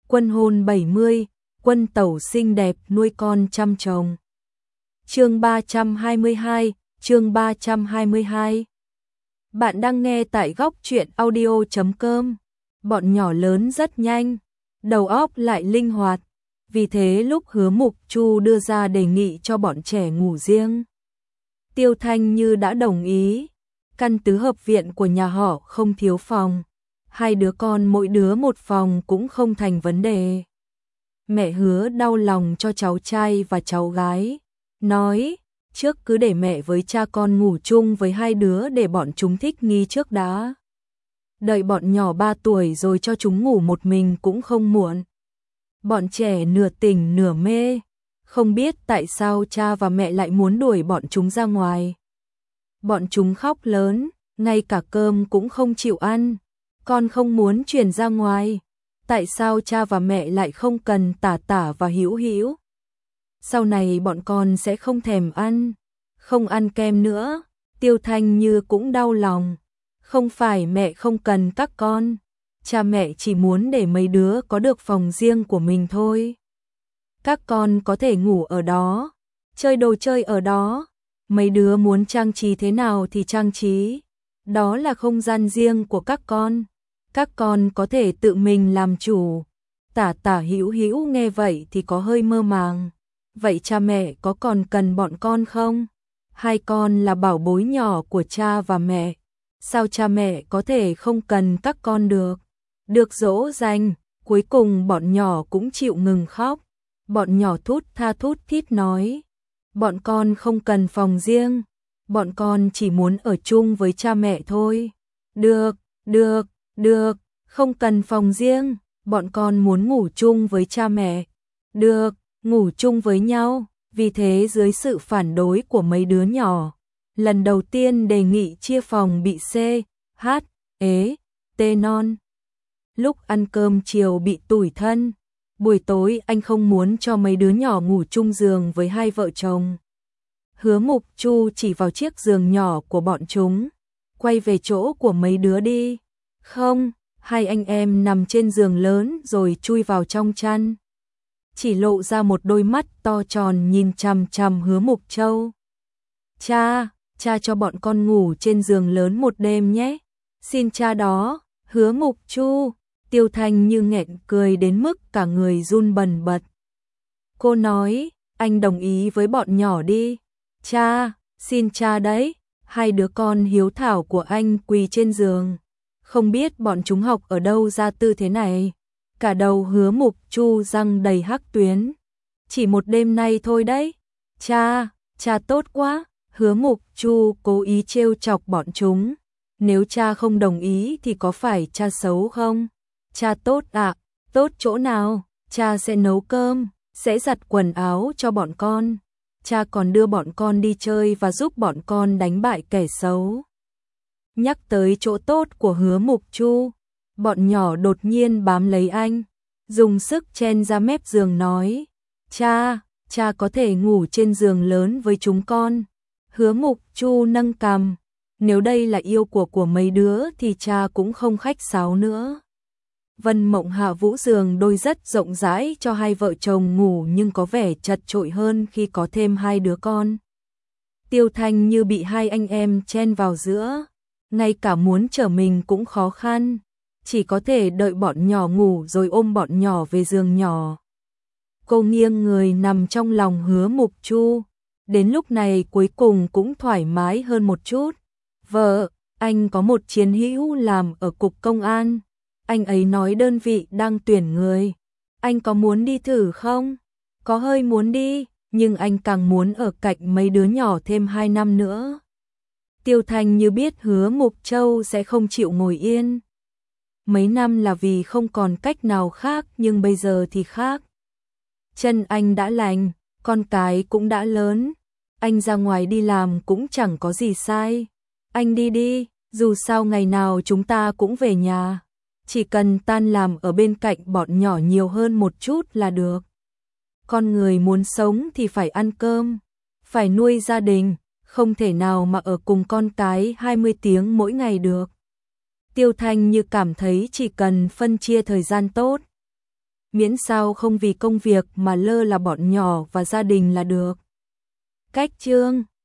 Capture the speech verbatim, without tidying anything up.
Quân hôn bảy mươi, quân tẩu xinh đẹp nuôi con trăm chồng. Chương ba trăm hai mươi hai, chương ba trăm hai mươi hai. Bạn đang nghe tại góc truyện audio chấm com. Bọn nhỏ lớn rất nhanh, đầu óc lại linh hoạt. Vì thế lúc Hứa Mục Chu đưa ra đề nghị cho bọn trẻ ngủ riêng, Tiêu Thanh Như đã đồng ý. Căn tứ hợp viện của nhà họ không thiếu phòng, hai đứa con mỗi đứa một phòng cũng không thành vấn đề. Mẹ Hứa đau lòng cho cháu trai và cháu gái, nói trước cứ để mẹ với cha con ngủ chung với hai đứa để bọn chúng thích nghi trước đã. Đợi bọn nhỏ ba tuổi rồi cho chúng ngủ một mình cũng không muộn. Bọn trẻ nửa tỉnh nửa mê, không biết tại sao cha và mẹ lại muốn đuổi bọn chúng ra ngoài. Bọn chúng khóc lớn, ngay cả cơm cũng không chịu ăn. Con không muốn chuyển ra ngoài. Tại sao cha và mẹ lại không cần Tả Tả và Hữu Hữu? Sau này bọn con sẽ không thèm ăn, không ăn kem nữa. Tiêu Thanh Như cũng đau lòng. Không phải mẹ không cần các con, cha mẹ chỉ muốn để mấy đứa có được phòng riêng của mình thôi. Các con có thể ngủ ở đó, chơi đồ chơi ở đó. Mấy đứa muốn trang trí thế nào thì trang trí. Đó là không gian riêng của các con. Các con có thể tự mình làm chủ. Tả Tả Hữu Hữu nghe vậy thì có hơi mơ màng. Vậy cha mẹ có còn cần bọn con không? Hai con là bảo bối nhỏ của cha và mẹ. Sao cha mẹ có thể không cần các con được? Được dỗ dành, cuối cùng bọn nhỏ cũng chịu ngừng khóc. Bọn nhỏ thút tha thút thít nói. Bọn con không cần phòng riêng. Bọn con chỉ muốn ở chung với cha mẹ thôi. Được, được, được, không cần phòng riêng. Bọn con muốn ngủ chung với cha mẹ. Được, ngủ chung với nhau. Vì thế dưới sự phản đối của mấy đứa nhỏ, lần đầu tiên đề nghị chia phòng bị C, H, ế, T non. Lúc ăn cơm chiều bị tủi thân. Buổi tối anh không muốn cho mấy đứa nhỏ ngủ chung giường với hai vợ chồng. Hứa Mục Chu chỉ vào chiếc giường nhỏ của bọn chúng. Quay về chỗ của mấy đứa đi. Không, hai anh em nằm trên giường lớn rồi chui vào trong chăn. Chỉ lộ ra một đôi mắt to tròn nhìn chằm chằm Hứa Mục Châu. Cha, cha cho bọn con ngủ trên giường lớn một đêm nhé. Xin cha đó. Hứa Mục Chu. Tiêu Thanh Như nghẹn cười đến mức cả người run bần bật. Cô nói, anh đồng ý với bọn nhỏ đi. Cha, xin cha đấy. Hai đứa con hiếu thảo của anh quỳ trên giường. Không biết bọn chúng học ở đâu ra tư thế này. Cả đầu Hứa Mục Chu răng đầy hắc tuyến. Chỉ một đêm nay thôi đấy. Cha, cha tốt quá. Hứa Mục Chu cố ý trêu chọc bọn chúng. Nếu cha không đồng ý thì có phải cha xấu không? Cha tốt ạ, à? Tốt chỗ nào? Cha sẽ nấu cơm, sẽ giặt quần áo cho bọn con. Cha còn đưa bọn con đi chơi và giúp bọn con đánh bại kẻ xấu. Nhắc tới chỗ tốt của Hứa Mục Chu, bọn nhỏ đột nhiên bám lấy anh, dùng sức chen ra mép giường nói. Cha, cha có thể ngủ trên giường lớn với chúng con. Hứa Mục Chu nâng cằm. Nếu đây là yêu của của mấy đứa thì cha cũng không khách sáo nữa. Vân Mộng hạ vũ giường đôi rất rộng rãi cho hai vợ chồng ngủ nhưng có vẻ chật chội hơn khi có thêm hai đứa con. Tiêu Thanh Như bị hai anh em chen vào giữa, ngay cả muốn trở mình cũng khó khăn, chỉ có thể đợi bọn nhỏ ngủ rồi ôm bọn nhỏ về giường nhỏ. Cô nghiêng người nằm trong lòng Hứa Mục Chu, đến lúc này cuối cùng cũng thoải mái hơn một chút. Vợ, anh có một chiến hữu làm ở cục công an. Anh ấy nói đơn vị đang tuyển người. Anh có muốn đi thử không? Có hơi muốn đi, nhưng anh càng muốn ở cạnh mấy đứa nhỏ thêm hai năm nữa. Tiêu Thanh Như biết Hứa Mục Châu sẽ không chịu ngồi yên. Mấy năm là vì không còn cách nào khác nhưng bây giờ thì khác. Chân anh đã lành, con cái cũng đã lớn. Anh ra ngoài đi làm cũng chẳng có gì sai. Anh đi đi, dù sao ngày nào chúng ta cũng về nhà. Chỉ cần tan làm ở bên cạnh bọn nhỏ nhiều hơn một chút là được. Con người muốn sống thì phải ăn cơm, phải nuôi gia đình, không thể nào mà ở cùng con cái hai mươi tiếng mỗi ngày được. Tiêu Thanh Như cảm thấy chỉ cần phân chia thời gian tốt, miễn sao không vì công việc mà lơ là bọn nhỏ và gia đình là được. Cách chương